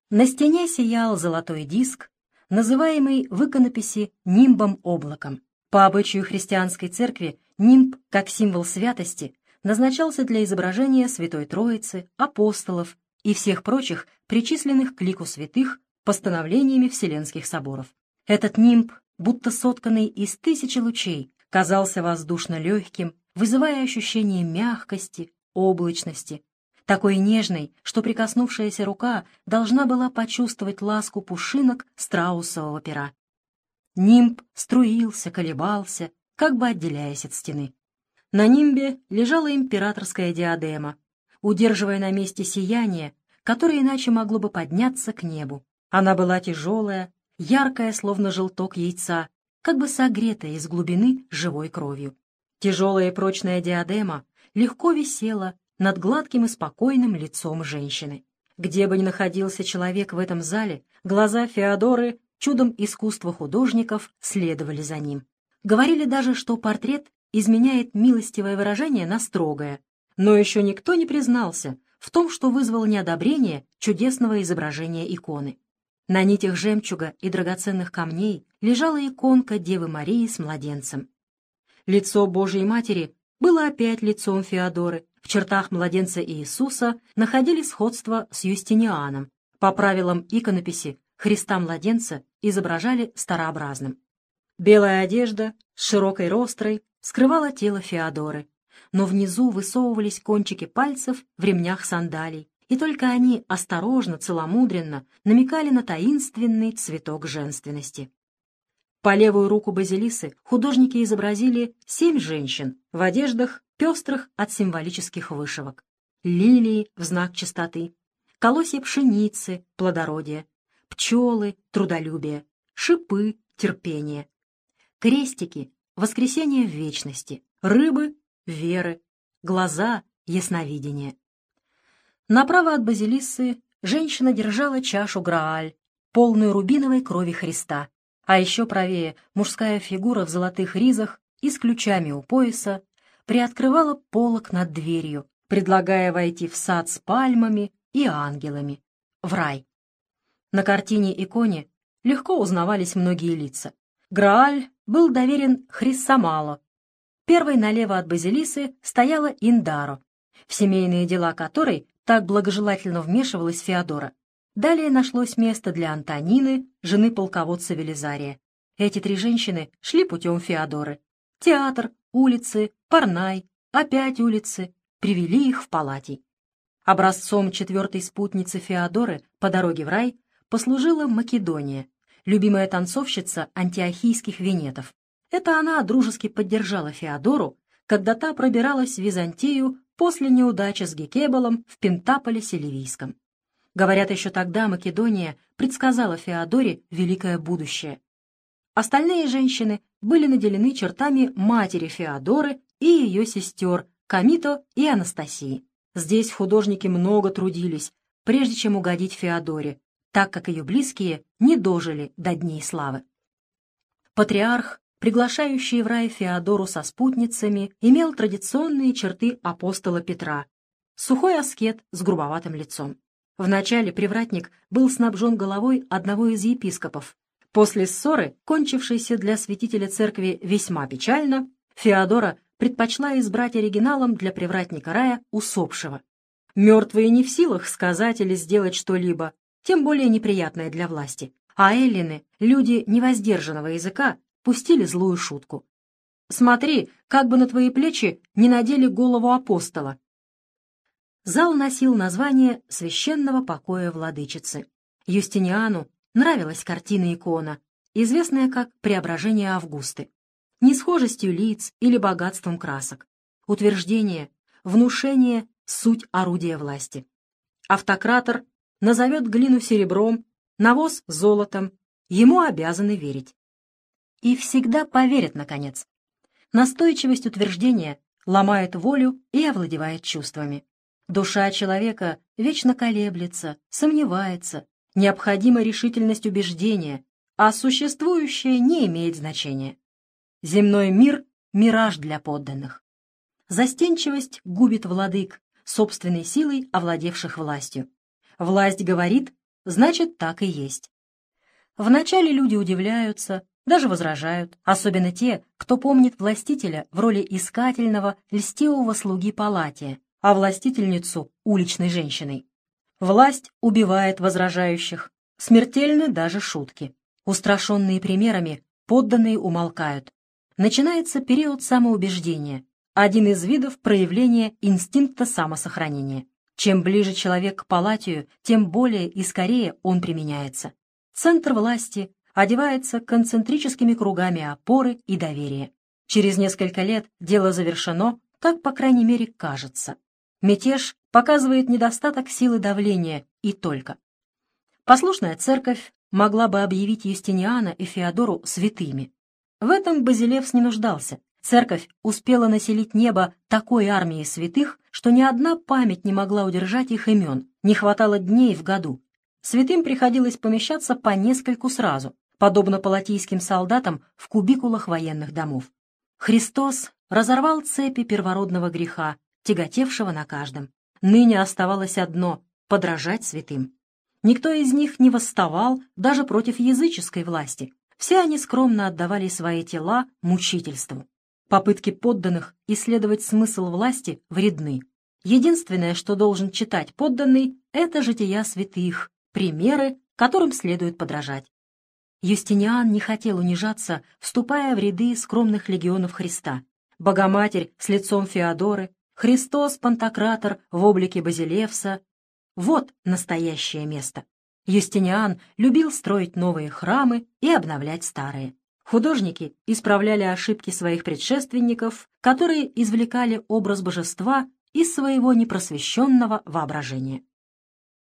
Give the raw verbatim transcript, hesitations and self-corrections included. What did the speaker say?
На стене сиял золотой диск, называемый в иконописи нимбом-облаком. По обычаю христианской церкви нимб, как символ святости, назначался для изображения Святой Троицы, апостолов и всех прочих, причисленных к лику святых постановлениями Вселенских соборов. Этот нимб, будто сотканный из тысячи лучей, казался воздушно легким, вызывая ощущение мягкости, облачности, такой нежной, что прикоснувшаяся рука должна была почувствовать ласку пушинок страусового пера. Нимб струился, колебался, как бы отделяясь от стены. На нимбе лежала императорская диадема, удерживая на месте сияние, которое иначе могло бы подняться к небу. Она была тяжелая, яркая, словно желток яйца, как бы согретая из глубины живой кровью. Тяжелая и прочная диадема легко висела над гладким и спокойным лицом женщины. Где бы ни находился человек в этом зале, глаза Феодоры, чудом искусства художников, следовали за ним. Говорили даже, что портрет изменяет милостивое выражение на строгое, но еще никто не признался в том, что вызвало неодобрение чудесного изображения иконы. На нитях жемчуга и драгоценных камней лежала иконка Девы Марии с младенцем. Лицо Божией Матери было опять лицом Феодоры. В чертах младенца Иисуса находили сходство с Юстинианом. По правилам иконописи Христа-младенца изображали старообразным. Белая одежда с широкой рострой скрывала тело Феодоры, но внизу высовывались кончики пальцев в ремнях сандалий, и только они осторожно, целомудренно намекали на таинственный цветок женственности. По левую руку Базилисы художники изобразили семь женщин в одеждах, пестрых от символических вышивок. Лилии в знак чистоты, колосья пшеницы, плодородия, пчелы, трудолюбие, шипы, терпение, крестики, воскресение в вечности, рыбы, веры, глаза, ясновидение. Направо от Базилиссы женщина держала чашу Грааль, полную рубиновой крови Христа, а еще правее мужская фигура в золотых ризах и с ключами у пояса приоткрывала полог над дверью, предлагая войти в сад с пальмами и ангелами, в рай. На картине-иконе легко узнавались многие лица. Грааль был доверен Хриссамало. Первой налево от Базилисы стояла Индаро, в семейные дела которой так благожелательно вмешивалась Феодора. Далее нашлось место для Антонины, жены полководца Велизария. Эти три женщины шли путем Феодоры. Театр, улицы, Парнай, опять улицы, привели их в Палатий. Образцом четвертой спутницы Феодоры по дороге в рай послужила Македония, любимая танцовщица антиохийских венетов. Это она дружески поддержала Феодору, когда та пробиралась в Византию после неудачи с Гекебалом в Пентаполисе Ливийском. Говорят, еще тогда Македония предсказала Феодоре великое будущее. Остальные женщины были наделены чертами матери Феодоры и ее сестер Камито и Анастасии. Здесь художники много трудились, прежде чем угодить Феодоре, так как ее близкие не дожили до дней славы. Патриарх, приглашающий в рай Феодору со спутницами, имел традиционные черты апостола Петра. Сухой аскет с грубоватым лицом. Вначале привратник был снабжен головой одного из епископов. После ссоры, кончившейся для святителя церкви весьма печально, Феодора предпочла избрать оригиналом для привратника рая усопшего. Мертвые не в силах сказать или сделать что-либо, тем более неприятное для власти. А эллины, люди невоздержанного языка, пустили злую шутку. «Смотри, как бы на твои плечи не надели голову апостола». Зал носил название «Священного покоя владычицы». Юстиниану нравилась картина-икона, известная как «Преображение Августы». Не схожестью лиц или богатством красок. Утверждение, внушение — суть орудия власти. Автократор назовет глину серебром, навоз — золотом, ему обязаны верить. И всегда поверят, наконец. Настойчивость утверждения ломает волю и овладевает чувствами. Душа человека вечно колеблется, сомневается, необходима решительность убеждения, а существующее не имеет значения. Земной мир — мираж для подданных. Застенчивость губит владык, собственной силой овладевших властью. Власть говорит, значит, так и есть. Вначале люди удивляются, даже возражают, особенно те, кто помнит властителя в роли искательного, льстивого слуги Палатия, а властительницу — уличной женщиной. Власть убивает возражающих, смертельны даже шутки. Устрашенные примерами, подданные умолкают. Начинается период самоубеждения, один из видов проявления инстинкта самосохранения. Чем ближе человек к Палатию, тем более и скорее он применяется. Центр власти одевается концентрическими кругами опоры и доверия. Через несколько лет дело завершено, так, по крайней мере, кажется. Мятеж показывает недостаток силы давления и только. Послушная церковь могла бы объявить Юстиниана и Феодору святыми. В этом Базилевс не нуждался. Церковь успела населить небо такой армией святых, что ни одна память не могла удержать их имен, не хватало дней в году. Святым приходилось помещаться по нескольку сразу, подобно палатийским солдатам в кубикулах военных домов. Христос разорвал цепи первородного греха, тяготевшего на каждом. Ныне оставалось одно — подражать святым. Никто из них не восставал даже против языческой власти. Все они скромно отдавали свои тела мучительству. Попытки подданных исследовать смысл власти вредны. Единственное, что должен читать подданный, это жития святых, примеры, которым следует подражать. Юстиниан не хотел унижаться, вступая в ряды скромных легионов Христа. Богоматерь с лицом Феодоры, Христос Пантократор в облике Базилевса — вот настоящее место. Юстиниан любил строить новые храмы и обновлять старые. Художники исправляли ошибки своих предшественников, которые извлекали образ божества из своего непросвещенного воображения.